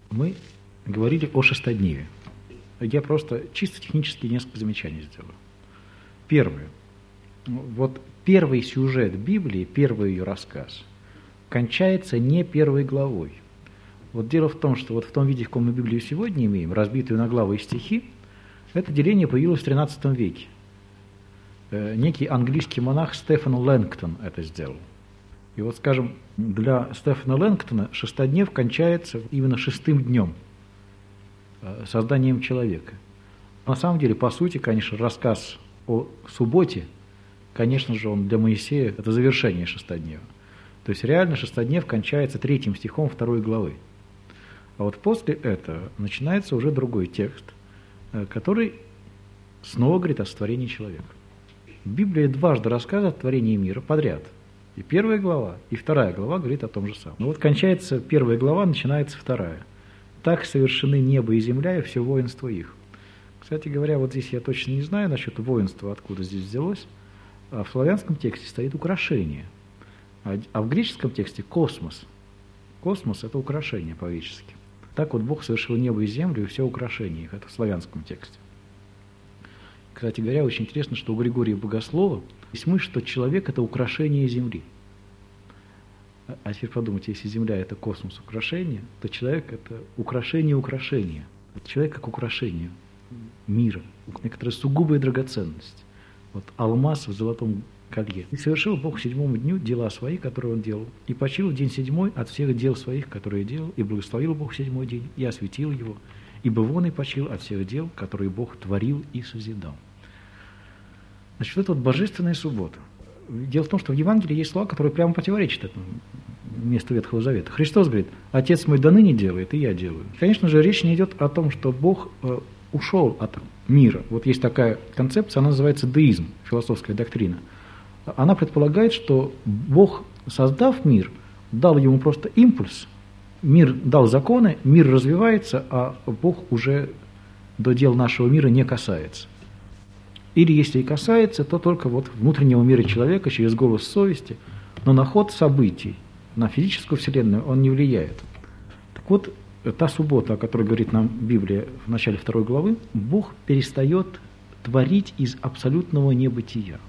Мы говорили о шестодневе. Я просто чисто технически несколько замечаний сделаю. Первое. Вот первый сюжет Библии, первый ее рассказ, кончается не первой главой. Вот дело в том, что вот в том виде, в каком мы Библию сегодня имеем, разбитую на главы и стихи, это деление появилось в XIII веке. Некий английский монах Стефан Лэнгтон это сделал. И вот, скажем, для Стефана Лэнгтона шестоднев кончается именно шестым днем, созданием человека. На самом деле, по сути, конечно, рассказ о субботе, конечно же, он для Моисея – это завершение шестоднева. То есть реально шестоднев кончается 3 стихом 2 главы. А вот после этого начинается уже другой текст, который снова говорит о сотворении человека. Библия дважды рассказывает о творении мира подряд. И 1 глава, и 2 глава говорит о том же самом. Но вот кончается 1 глава, начинается 2. «Так совершены небо и земля, и все воинство их». Кстати говоря, вот здесь я точно не знаю насчет воинства, откуда здесь взялось. А в славянском тексте стоит украшение, а в греческом тексте космос. Космос – это украшение по-гречески. Так вот Бог совершил небо и землю, и все украшения их. Это в славянском тексте. Кстати говоря, очень интересно, что у Григория Богослова есть мысль, что человек – это украшение земли. А теперь подумайте, если земля – это космос украшения, то человек – это украшение украшения. Человек как украшение мира, некоторая сугубая драгоценность. Вот алмаз в золотом колье. «И совершил Бог к 7-му дню дела свои, которые Он делал, и почил в день 7 от всех дел своих, которые делал, и благословил Бог 7-й день, и осветил его, ибо вон и почил от всех дел, которые Бог творил и созидал». Значит, это вот божественная суббота. Дело в том, что в Евангелии есть слова, которые прямо противоречат этому месту Ветхого Завета. Христос говорит: «Отец мой до ныне делает, и я делаю». Конечно же, речь не идет о том, что Бог ушел от мира. Вот есть такая концепция, она называется деизм, философская доктрина. Она предполагает, что Бог, создав мир, дал ему просто импульс, мир дал законы, мир развивается, а Бог уже до дел нашего мира не касается. Или если и касается, то только вот внутреннего мира человека через голос совести, но на ход событий, на физическую вселенную он не влияет. Так вот, та суббота, о которой говорит нам Библия в начале 2 главы, Бог перестает творить из абсолютного небытия.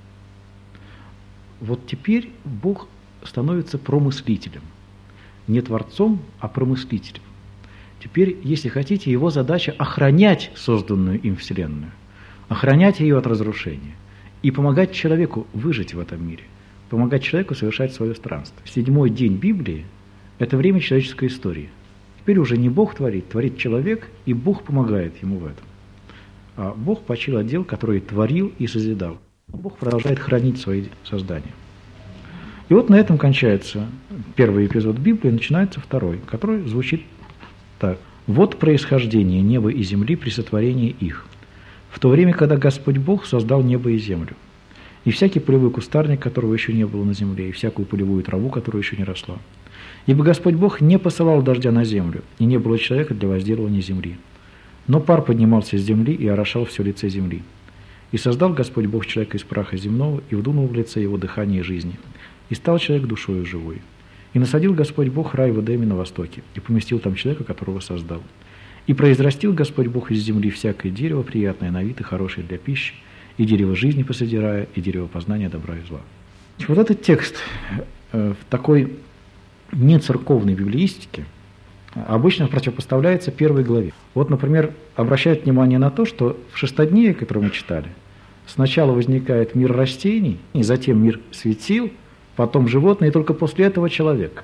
Вот теперь Бог становится промыслителем. Не творцом, а промыслителем. Теперь, если хотите, его задача охранять созданную им вселенную, охранять ее от разрушения и помогать человеку выжить в этом мире, помогать человеку совершать свое странство. 7-й день Библии – это время человеческой истории. Теперь уже не Бог творит, творит человек, и Бог помогает ему в этом. А Бог почил от дел, которые творил и созидал. Бог продолжает хранить свои создания. И вот на этом кончается первый эпизод Библии, начинается второй, который звучит так. «Вот происхождение неба и земли при сотворении их, в то время, когда Господь Бог создал небо и землю, и всякий полевой кустарник, которого еще не было на земле, и всякую полевую траву, которая еще не росла. Ибо Господь Бог не посылал дождя на землю, и не было человека для возделывания земли. Но пар поднимался с земли и орошал все лице земли. И создал Господь Бог человека из праха земного, и вдунул в лице его дыхание жизни. И стал человек душою живой. И насадил Господь Бог рай в Эдеме на востоке, и поместил там человека, которого создал. И произрастил Господь Бог из земли всякое дерево, приятное на вид и хорошее для пищи, и дерево жизни посреди рая, и дерево познания добра и зла». Вот этот текст в такой нецерковной библеистике обычно противопоставляется 1 главе. Вот, например, обращают внимание на то, что в шестодневе, который мы читали, сначала возникает мир растений, и затем мир светил, потом животные, и только после этого человек.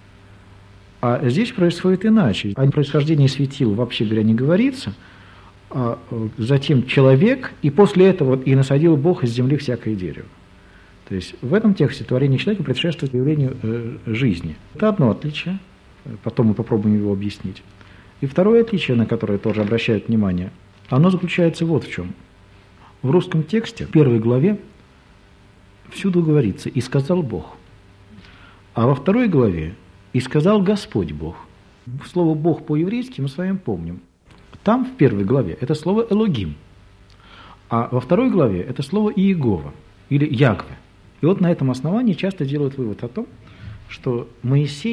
А здесь происходит иначе. О происхождении светил, вообще говоря, не говорится, а затем человек, и после этого и насадил Бог из земли всякое дерево. То есть в этом тексте творение человека предшествует явлению жизни. Это одно отличие, потом мы попробуем его объяснить. И второе отличие, на которое тоже обращают внимание, оно заключается вот в чем. В русском тексте, в 1 главе, всюду говорится «и сказал Бог», а во 2 главе «и сказал Господь Бог». Слово «Бог» по-еврейски мы с вами помним. Там, в 1 главе, это слово «Элогим», а во 2 главе это слово «Иегова» или «Ягве». И вот на этом основании часто делают вывод о том, что Моисей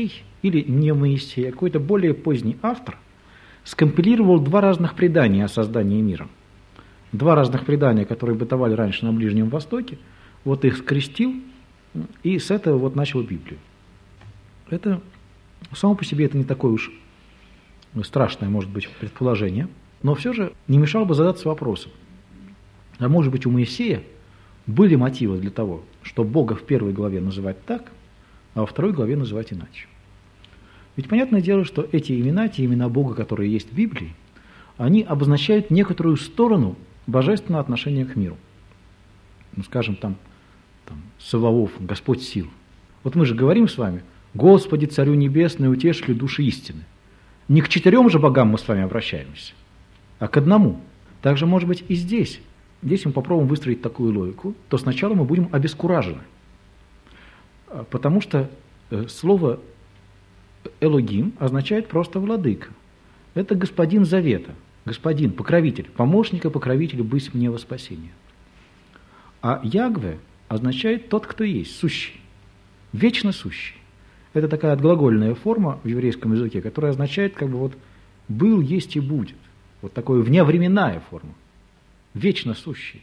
или не Моисей, а какой-то более поздний автор скомпилировал два разных предания о создании мира. Два разных предания, которые бытовали раньше на Ближнем Востоке, вот их скрестил и с этого вот начал Библию. Это само по себе это не такое уж страшное, может быть, предположение, но все же не мешало бы задаться вопросом, а может быть у Моисея были мотивы для того, что Бога в первой главе называть так, а во второй главе называть иначе. Ведь понятное дело, что эти имена, те имена Бога, которые есть в Библии, они обозначают некоторую сторону божественного отношения к миру. Ну, скажем, там Саваоф, Господь сил. Вот мы же говорим с вами: Господи, Царю Небесный, утешителю души истины. Не к 4 же богам мы с вами обращаемся, а к одному. Также, может быть, и здесь. Здесь мы попробуем выстроить такую логику, то сначала мы будем обескуражены. Потому что слово Элогим означает просто владыка. Это господин завета, господин, покровитель, помощник и покровитель быть мне во спасение. А Ягве означает тот, кто есть, сущий, вечно сущий. Это такая отглагольная форма в еврейском языке, которая означает как бы вот был, есть и будет. Вот такая вневременная форма, вечно сущий.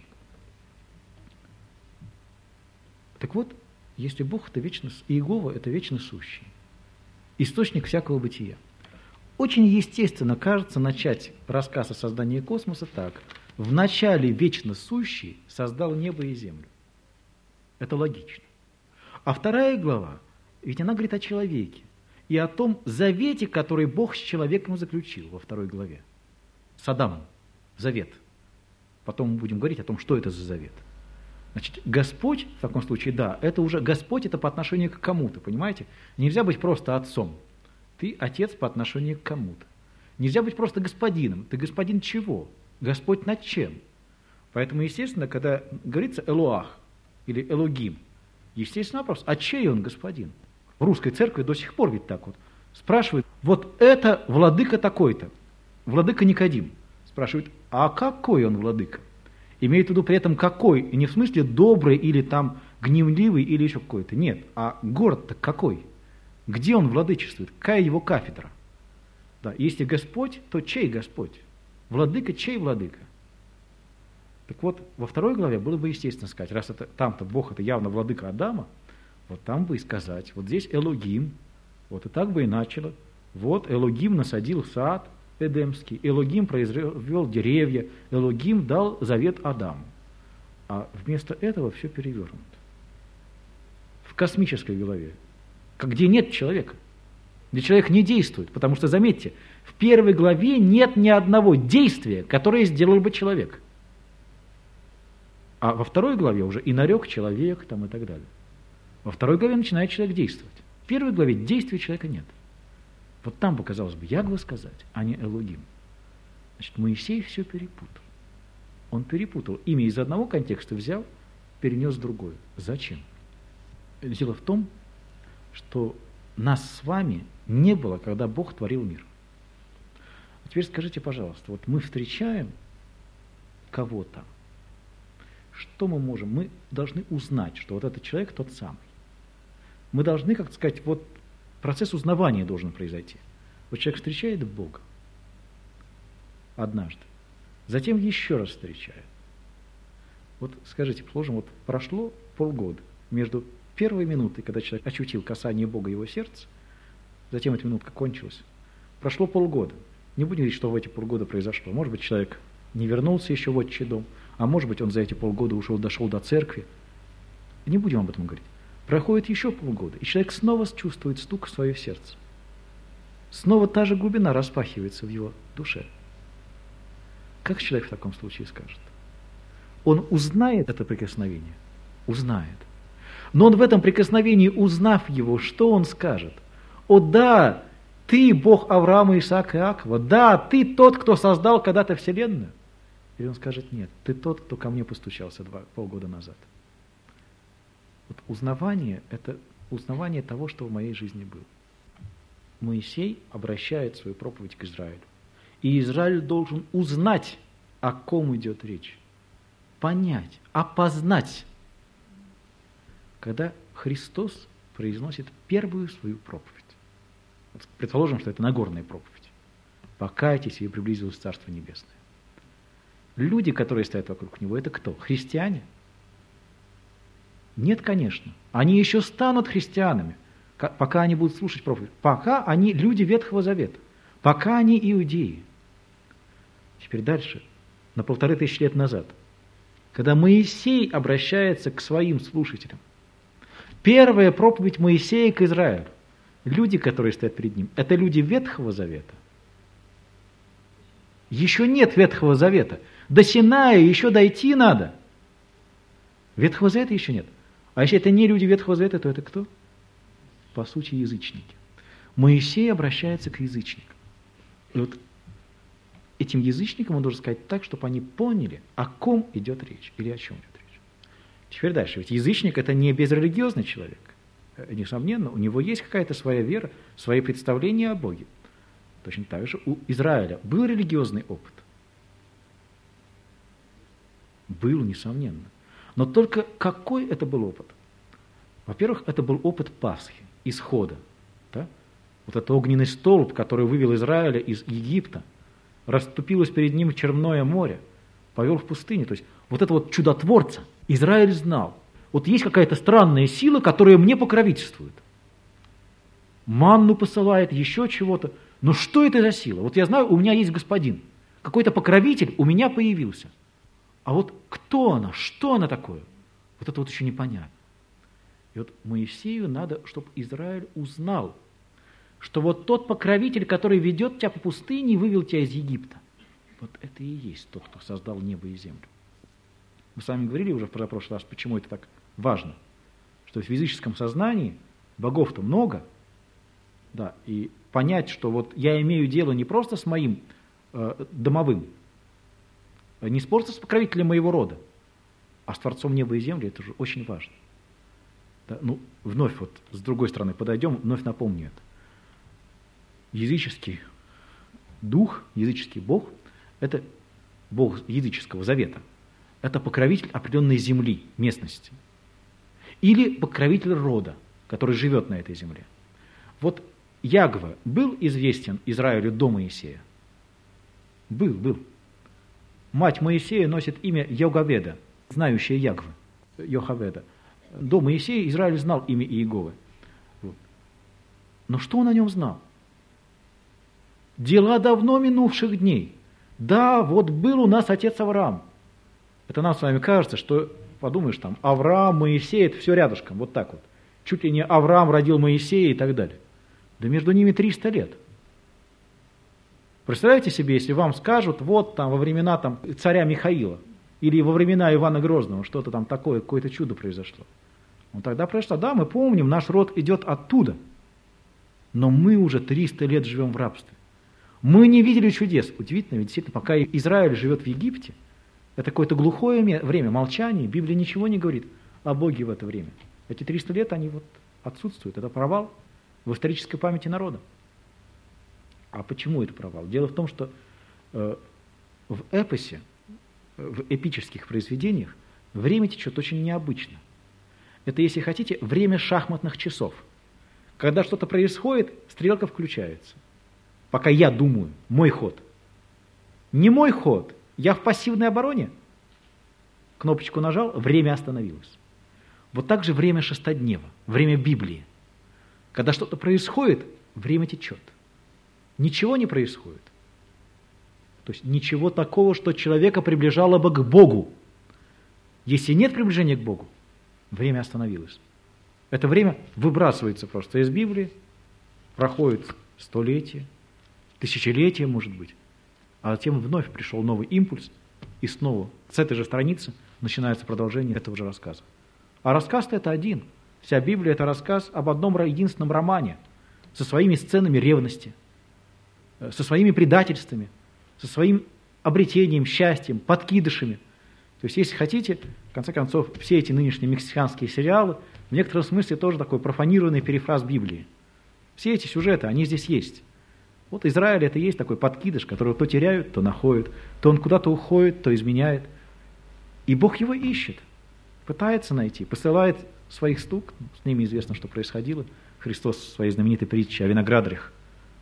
Так вот, если Бог это вечно, Иегова это вечно сущий, источник всякого бытия. Очень естественно кажется начать рассказ о создании космоса так: в начале вечно сущий создал небо и землю. Это логично. А вторая глава, ведь она говорит о человеке и о том завете, который Бог с человеком заключил во второй главе. С Адамом. Завет. Потом мы будем говорить о том, что это за завет. Значит, Господь, в таком случае, да, это уже Господь, это по отношению к кому-то, понимаете? Нельзя быть просто отцом. Ты отец по отношению к кому-то. Нельзя быть просто господином. Ты господин чего? Господь над чем? Поэтому, естественно, когда говорится Элоах или Элогим, естественно вопрос, а чей он господин? В русской церкви до сих пор ведь так вот спрашивают: вот это владыка такой-то, владыка Никодим. Спрашивают: а какой он владыка? Имеет в виду при этом какой, и не в смысле добрый или там гневливый или еще какой-то. Нет, а город-то какой? Где он владычествует? Какая его кафедра? Да, если Господь, то чей Господь? Владыка, чей владыка? Так вот, во второй главе было бы естественно сказать, раз это, там-то Бог это явно владыка Адама, вот там бы и сказать, вот здесь Элогим, вот и так бы и начало. Вот Элогим насадил сад Эдемский, Элогим произвел деревья, Элогим дал завет Адаму. А вместо этого все перевернуто. В космической голове, где нет человека, где человек не действует, потому что, заметьте, в первой главе нет ни одного действия, которое сделал бы человек. А во второй главе уже и нарек человек там и так далее. Во второй главе начинает человек действовать. В первой главе действия человека нет. Вот там бы, казалось бы, Ягве сказать, а не Элогим. Значит, Моисей все перепутал. Он перепутал. Имя из одного контекста взял, перенес в другой. Зачем? Дело в том, что нас с вами не было, когда Бог творил мир. А теперь скажите, пожалуйста, вот мы встречаем кого-то, что мы можем? Мы должны узнать, что вот этот человек тот самый. Мы должны, как сказать, вот процесс узнавания должен произойти. Вот человек встречает Бога однажды, затем еще раз встречает. Вот скажите, положим, вот прошло полгода между первой минутой, когда человек ощутил касание Бога его сердца, затем эта минутка кончилась, прошло полгода. Не будем говорить, что в эти полгода произошло. Может быть, человек не вернулся еще в отчий дом, а может быть, он за эти полгода дошел до церкви. Не будем об этом говорить. Проходит еще полгода, и человек снова чувствует стук в свое сердце. Снова та же глубина распахивается в его душе. Как человек в таком случае скажет? Он узнает это прикосновение? Узнает. Но он в этом прикосновении, узнав его, что он скажет? О да, ты Бог Авраама, Исаака и Иакова, да, ты тот, кто создал когда-то вселенную. Или он скажет: нет, ты тот, кто ко мне постучался полгода назад. Вот узнавание – это узнавание того, что в моей жизни было. Моисей обращает свою проповедь к Израилю. И Израиль должен узнать, о ком идет речь. Понять, опознать. Когда Христос произносит первую свою проповедь. Вот предположим, что это Нагорная проповедь. Покайтесь, и приблизилось Царство Небесное. Люди, которые стоят вокруг него, это кто? Христиане? Нет, конечно. Они еще станут христианами, пока они будут слушать проповедь. Пока они люди Ветхого Завета. Пока они иудеи. Теперь дальше. На 1500 лет назад, когда Моисей обращается к своим слушателям, первая проповедь Моисея к Израилю, люди, которые стоят перед ним, это люди Ветхого Завета. Еще нет Ветхого Завета. До Синая еще дойти надо. Ветхого Завета еще нет. А если это не люди Ветхого Завета, то это кто? По сути, язычники. Моисей обращается к язычникам. И вот этим язычникам он должен сказать так, чтобы они поняли, о ком идет речь или о чем идет речь. Теперь дальше. Ведь язычник – это не безрелигиозный человек. Несомненно, у него есть какая-то своя вера, свои представления о Боге. Точно так же у Израиля был религиозный опыт. Был, несомненно. Но только какой это был опыт? Во-первых, это был опыт Пасхи, исхода. Да? Вот этот огненный столб, который вывел Израиля из Египта, расступилось перед ним Черное море, повел в пустыню. То есть вот это вот чудотворца Израиль знал. Вот есть какая-то странная сила, которая мне покровительствует. Манну посылает, еще чего-то. Но что это за сила? Вот я знаю, у меня есть господин. Какой-то покровитель у меня появился. А вот кто она, что она такое? Вот это вот еще непонятно. И вот Моисею надо, чтобы Израиль узнал, что вот тот покровитель, который ведет тебя по пустыне и вывел тебя из Египта, вот это и есть тот, кто создал небо и землю. Мы с вами говорили уже в прошлый раз, почему это так важно. Что в физическом сознании богов-то много, да, и понять, что вот я имею дело не просто с моим домовым, не просто с покровителем моего рода, а с Творцом неба и земли, это же очень важно. Да, ну, вновь вот с другой стороны подойдем, вновь напомню это. Языческий дух, языческий бог, это бог языческого завета. Это покровитель определенной земли, местности. Или покровитель рода, который живет на этой земле. Вот Ягва был известен Израилю до Моисея? Был. Мать Моисея носит имя Йогаведа, знающая Ягвы, Йохаведа. До Моисея Израиль знал имя Иеговы. Вот. Но что он о нем знал? Дела давно минувших дней. Да, вот был у нас отец Авраам. Это нам с вами кажется, что, подумаешь, там, Авраам, Моисей, это все рядышком, вот так вот. Чуть ли не Авраам родил Моисея и так далее. Да между ними 300 лет. Представляете себе, если вам скажут, вот там во времена там, царя Михаила или во времена Ивана Грозного что-то там такое, какое-то чудо произошло. Ну тогда произошло, да, мы помним, наш род идет оттуда. Но мы уже 300 лет живем в рабстве. Мы не видели чудес. Удивительно, ведь действительно, пока Израиль живет в Египте, это какое-то глухое время, молчание, Библия ничего не говорит о Боге в это время. Эти 300 лет, они вот отсутствуют. Это провал в исторической памяти народа. А почему это провал? Дело в том, что в эпосе, в эпических произведениях время течет очень необычно. Это, если хотите, время шахматных часов. Когда что-то происходит, стрелка включается. Пока я думаю, мой ход. Не мой ход, я в пассивной обороне. Кнопочку нажал, время остановилось. Вот так же время шестоднева, время Библии. Когда что-то происходит, время течет. Ничего не происходит. То есть ничего такого, что человека приближало бы к Богу. Если нет приближения к Богу, время остановилось. Это время выбрасывается просто из Библии, проходит столетия, тысячелетия, может быть, а затем вновь пришел новый импульс, и снова с этой же страницы начинается продолжение этого же рассказа. А рассказ-то это один. Вся Библия – это рассказ об одном единственном романе со своими сценами ревности, со своими предательствами, со своим обретением, счастьем, подкидышами. То есть, если хотите, в конце концов, все эти нынешние мексиканские сериалы в некотором смысле тоже такой профанированный перефраз Библии. Все эти сюжеты, они здесь есть. Вот Израиль – это есть такой подкидыш, которого то теряют, то находят, то он куда-то уходит, то изменяет. И Бог его ищет, пытается найти, посылает своих слуг, с ними известно, что происходило. Христос в своей знаменитой притче о виноградарях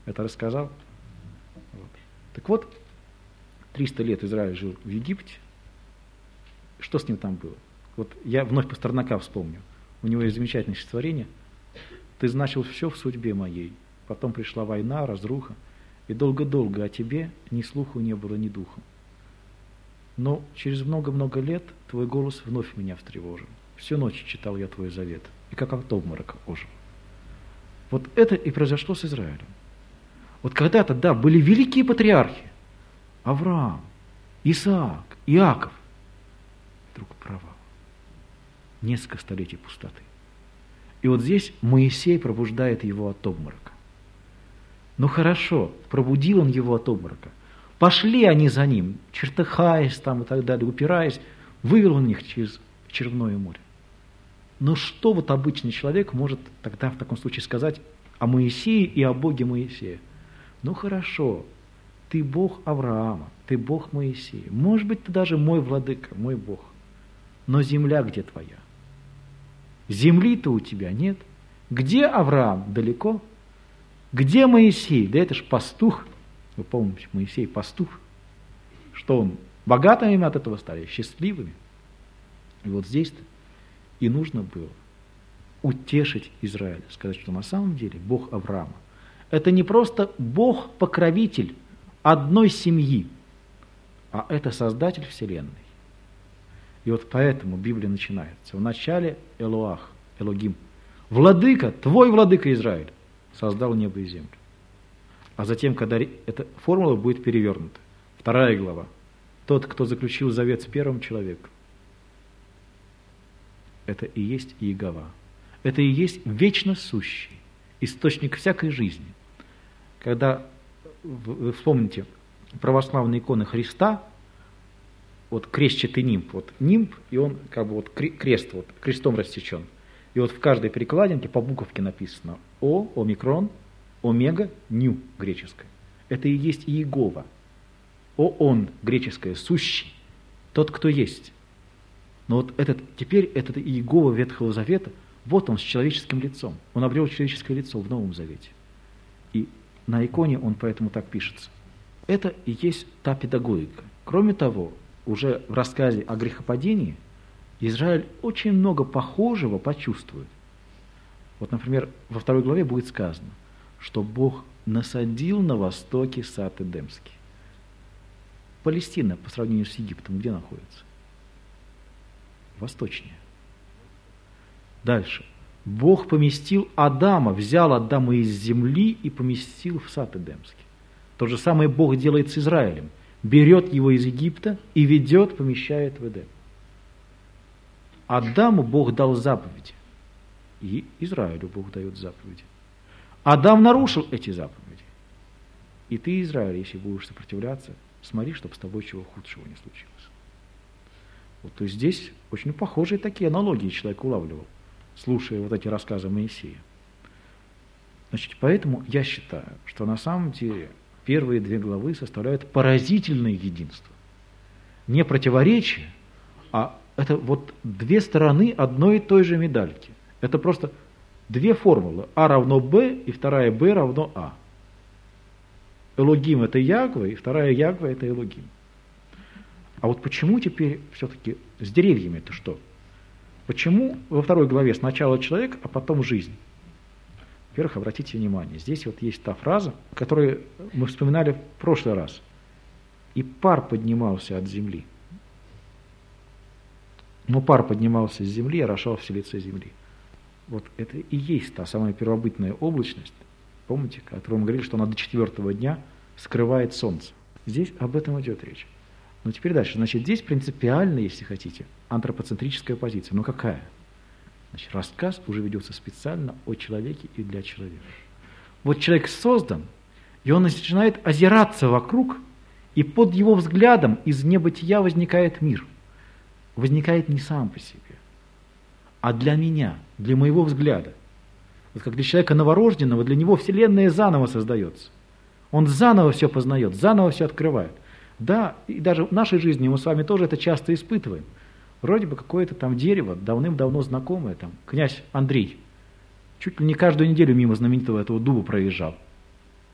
это рассказал. Вот. Так вот, 300 лет Израиль жил в Египте. Что с ним там было? Вот я вновь Пастернака вспомню. У него есть замечательное стихотворение. «Ты значил все в судьбе моей. Потом пришла война, разруха, и долго-долго о тебе ни слуху не было, ни духу. Но через много-много лет твой голос вновь меня встревожил. Всю ночь читал я твой завет, и как от обморока ожил». Вот это и произошло с Израилем. Вот когда-то, да, были великие патриархи. Авраам, Исаак, Иаков. Вдруг провал. Несколько столетий пустоты. И вот здесь Моисей пробуждает его от обморока. Ну хорошо, пробудил он его от обморока. Пошли они за ним, чертыхаясь там и так далее, упираясь, вывел он их через Черное море. Но что вот обычный человек может тогда в таком случае сказать о Моисее и о Боге Моисея? Ну хорошо, ты Бог Авраама, ты Бог Моисея, может быть, ты даже мой владыка, мой Бог, но земля где твоя? Земли-то у тебя нет. Где Авраам? Далеко. Где Моисей? Да это ж пастух. Вы помните, Моисей пастух. Что он? Богатыми от этого стали? Счастливыми. И вот здесь-то и нужно было утешить Израиль, сказать, что на самом деле Бог Авраама – это не просто Бог-покровитель одной семьи, а это Создатель Вселенной. И вот поэтому Библия начинается. В начале Элоах, Элогим. Владыка, твой владыка Израиль, создал небо и землю. А затем, когда эта формула будет перевернута, 2 глава. Тот, кто заключил завет с первым человеком, это и есть Иегова. Это и есть вечно сущий, источник всякой жизни. Когда вы вспомните православные иконы Христа, вот крестчатый нимб, вот нимб, и он как бы вот крест, вот крестом рассечен. И вот в каждой перекладинке по буковке написано О, омикрон, омега, ню, греческое. Это и есть Иегова. Он, греческое, сущий, тот, кто есть. Но вот теперь этот Иегова Ветхого Завета, вот он с человеческим лицом. Он обрел человеческое лицо в Новом Завете. И на иконе он поэтому так пишется. Это и есть та педагогика. Кроме того, уже в рассказе о грехопадении Израиль очень много похожего почувствует. Вот, например, во 2 главе будет сказано, что Бог насадил на востоке сад Эдемский. Палестина по сравнению с Египтом где находится? Восточнее. Дальше. Бог поместил Адама, взял Адама из земли и поместил в сад Эдемский. То же самое Бог делает с Израилем. Берет его из Египта и ведет, помещает в Эдем. Адаму Бог дал заповеди. И Израилю Бог дает заповеди. Адам нарушил эти заповеди. И ты, Израиль, если будешь сопротивляться, смотри, чтобы с тобой чего худшего не случилось. Вот, то есть здесь очень похожие такие аналогии человек улавливал, слушая вот эти рассказы Моисея. Значит, поэтому я считаю, что на самом деле первые 2 главы составляют поразительное единство. Не противоречие, а это вот 2 стороны одной и той же медальки. Это просто 2 формулы. А равно Б, и вторая Б равно А. Элогим – это Ягве, и вторая Ягве – это Элогим. А вот почему теперь все-таки с деревьями это что? Почему во 2 главе сначала человек, а потом жизнь? Во-первых, обратите внимание, здесь вот есть та фраза, которую мы вспоминали в прошлый раз. «И пар поднимался от земли». Но пар поднимался с земли и орошал все лицо земли. Вот это и есть та самая первобытная облачность, помните, о которой мы говорили, что она до 4-го дня скрывает солнце. Здесь об этом идет речь. Но теперь дальше. Значит, здесь принципиально, если хотите, антропоцентрическая позиция. Но какая? Значит, рассказ уже ведется специально о человеке и для человека. Вот человек создан, и он начинает озираться вокруг, и под его взглядом из небытия возникает мир. Возникает не сам по себе, а для меня, для моего взгляда. Вот как для человека новорожденного, для него Вселенная заново создается. Он заново все познает, заново все открывает. Да, и даже в нашей жизни мы с вами тоже это часто испытываем. Вроде бы какое-то там дерево, давным-давно знакомое, там, князь Андрей, чуть ли не каждую неделю мимо знаменитого этого дуба проезжал.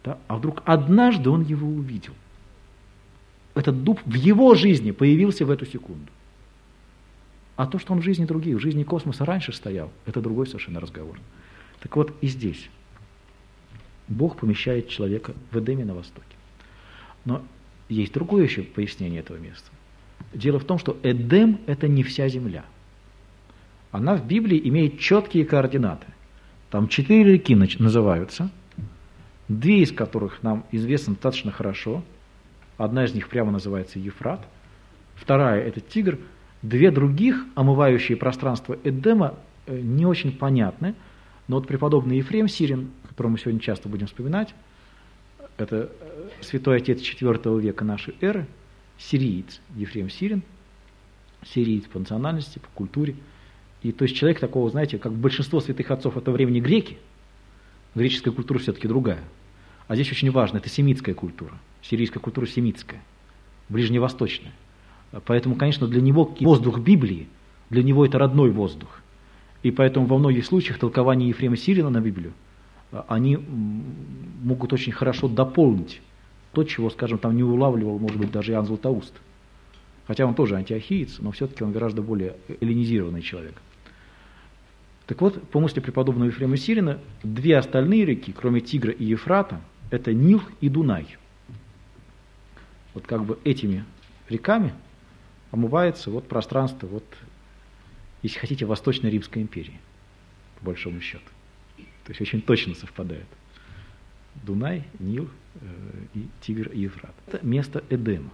Да? А вдруг однажды он его увидел. Этот дуб в его жизни появился в эту секунду. А то, что он в жизни других, в жизни космоса раньше стоял, это другой совершенно разговор. Так вот и здесь Бог помещает человека в Эдеме на востоке. Но есть другое еще пояснение этого места. Дело в том, что Эдем – это не вся земля. Она в Библии имеет четкие координаты. Там 4 реки называются, 2 из которых нам известны достаточно хорошо. Одна из них прямо называется Ефрат, вторая – это Тигр. 2 других, омывающие пространство Эдема, не очень понятны. Но вот преподобный Ефрем Сирин, которого мы сегодня часто будем вспоминать, это святой отец IV века нашей эры, сириец Ефрем Сирин, сириец по национальности, по культуре. И то есть человек такого, знаете, как большинство святых отцов этого времени греки, греческая культура все-таки другая. А здесь очень важно, это семитская культура, сирийская культура семитская, ближневосточная. Поэтому, конечно, для него воздух Библии, для него это родной воздух. И поэтому во многих случаях толкования Ефрема Сирина на Библию, они могут очень хорошо дополнить то, чего, скажем, там не улавливал, может быть, даже Иоанн Златоуст. Хотя он тоже антиохиец, но все-таки он гораздо более эллинизированный человек. Так вот, по мысли преподобного Ефрема Сирина, 2 остальные реки, кроме Тигра и Ефрата, это Нил и Дунай. Вот как бы этими реками омывается вот пространство, вот, если хотите, Восточной Римской империи, по большому счету. То есть очень точно совпадает. Дунай, Нил и Тигр и Ефрат. Это место Эдема.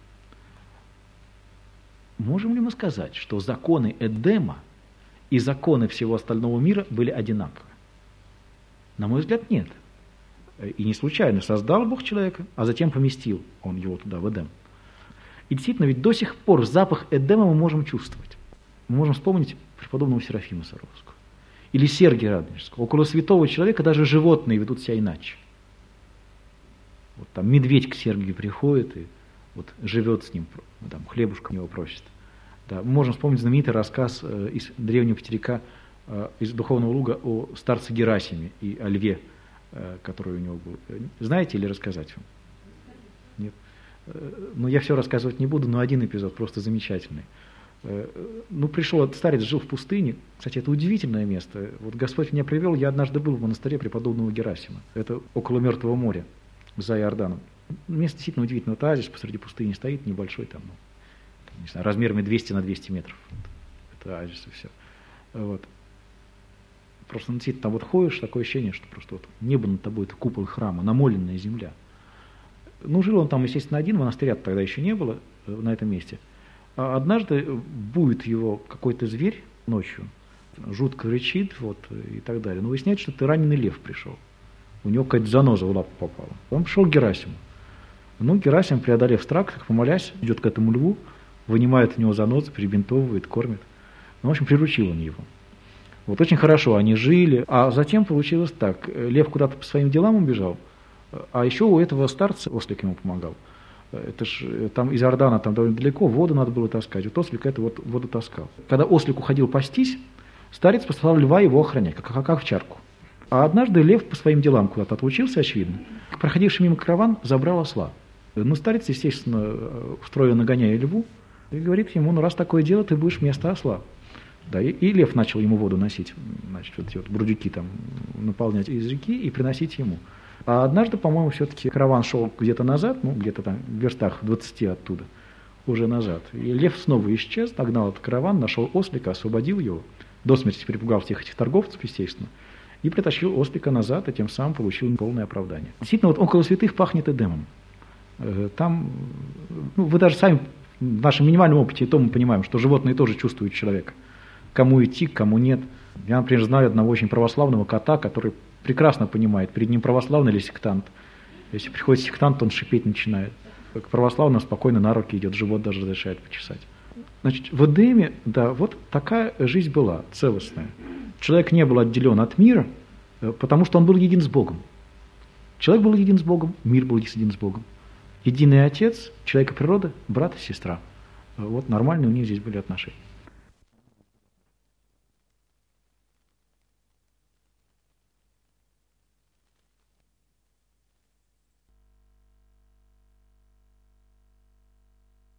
Можем ли мы сказать, что законы Эдема и законы всего остального мира были одинаковы? На мой взгляд, нет. И не случайно создал Бог человека, а затем поместил он его туда, в Эдем. И действительно, ведь до сих пор запах Эдема мы можем чувствовать. Мы можем вспомнить преподобного Серафима Саровского или Сергия Радонежского. Около святого человека даже животные ведут себя иначе. Вот там медведь к Сергию приходит и вот живет с ним, там, хлебушка у него просит. Да, мы можем вспомнить знаменитый рассказ из древнего Петерика, из Духовного Луга о старце Герасиме и о льве, который у него был. Знаете или рассказать вам? Нет. Ну, я все рассказывать не буду, но один эпизод просто замечательный. Ну, пришел, старец жил в пустыне. Кстати, это удивительное место. Вот Господь меня привел, я однажды был в монастыре преподобного Герасима. Это около Мертвого моря, за Иорданом. Место действительно удивительное. Вот оазис посреди пустыни стоит, небольшой там, не знаю, размерами 200 на 200 метров. Это оазис и все. Вот. Просто действительно там вот ходишь, такое ощущение, что просто вот небо над тобой, это купол храма, намоленная земля. Ну, жил он там, естественно, один, монастыря тогда еще не было на этом месте. А однажды будет его какой-то зверь ночью, жутко рычит, вот, и так далее. Но выясняется, что это раненый лев пришел. У него какая-то заноза в лапу попала. Он пришел к Герасиму. Ну, Герасим, преодолев страх, помолясь, идет к этому льву, вынимает у него занозу, перебинтовывает, кормит. Ну, в общем, приручил он его. Вот очень хорошо они жили, а затем получилось так. Лев куда-то по своим делам убежал, а еще у этого старца ослик ему помогал. Это ж там из Иордана там довольно далеко, воду надо было таскать. Вот ослик это вот воду таскал. Когда ослик уходил пастись, старец послал льва его охранять, как овчарку. А однажды лев по своим делам куда-то отлучился, очевидно. Проходивший мимо караван забрал осла. Ну, старец, естественно, устроил нагоняя льву и говорит ему: ну, раз такое дело, ты будешь вместо осла. Да, и лев начал ему воду носить, значит, вот эти вот бурдюки там наполнять из реки и приносить ему. А однажды, по-моему, все-таки караван шел где-то назад, ну, где-то там в верстах 20 оттуда, уже назад. И лев снова исчез, нагнал этот караван, нашел ослика, освободил его, до смерти перепугал всех этих торговцев, естественно, и притащил ослика назад, и тем самым получил полное оправдание. Действительно, вот около святых пахнет Эдемом. Там, ну, вы даже сами в нашем минимальном опыте и то мы понимаем, что животные тоже чувствуют человека. Кому идти, кому нет. Я, например, знаю одного очень православного кота, который прекрасно понимает, перед ним православный или сектант. Если приходит сектант, он шипеть начинает. К православному спокойно на руки идет, живот даже разрешает почесать. Значит, в Эдеме, да, вот такая жизнь была, целостная. Человек не был отделен от мира, потому что он был един с Богом. Человек был един с Богом, мир был един с Богом. Единый Отец, человек и природа, брат и сестра. Вот нормальные у них здесь были отношения.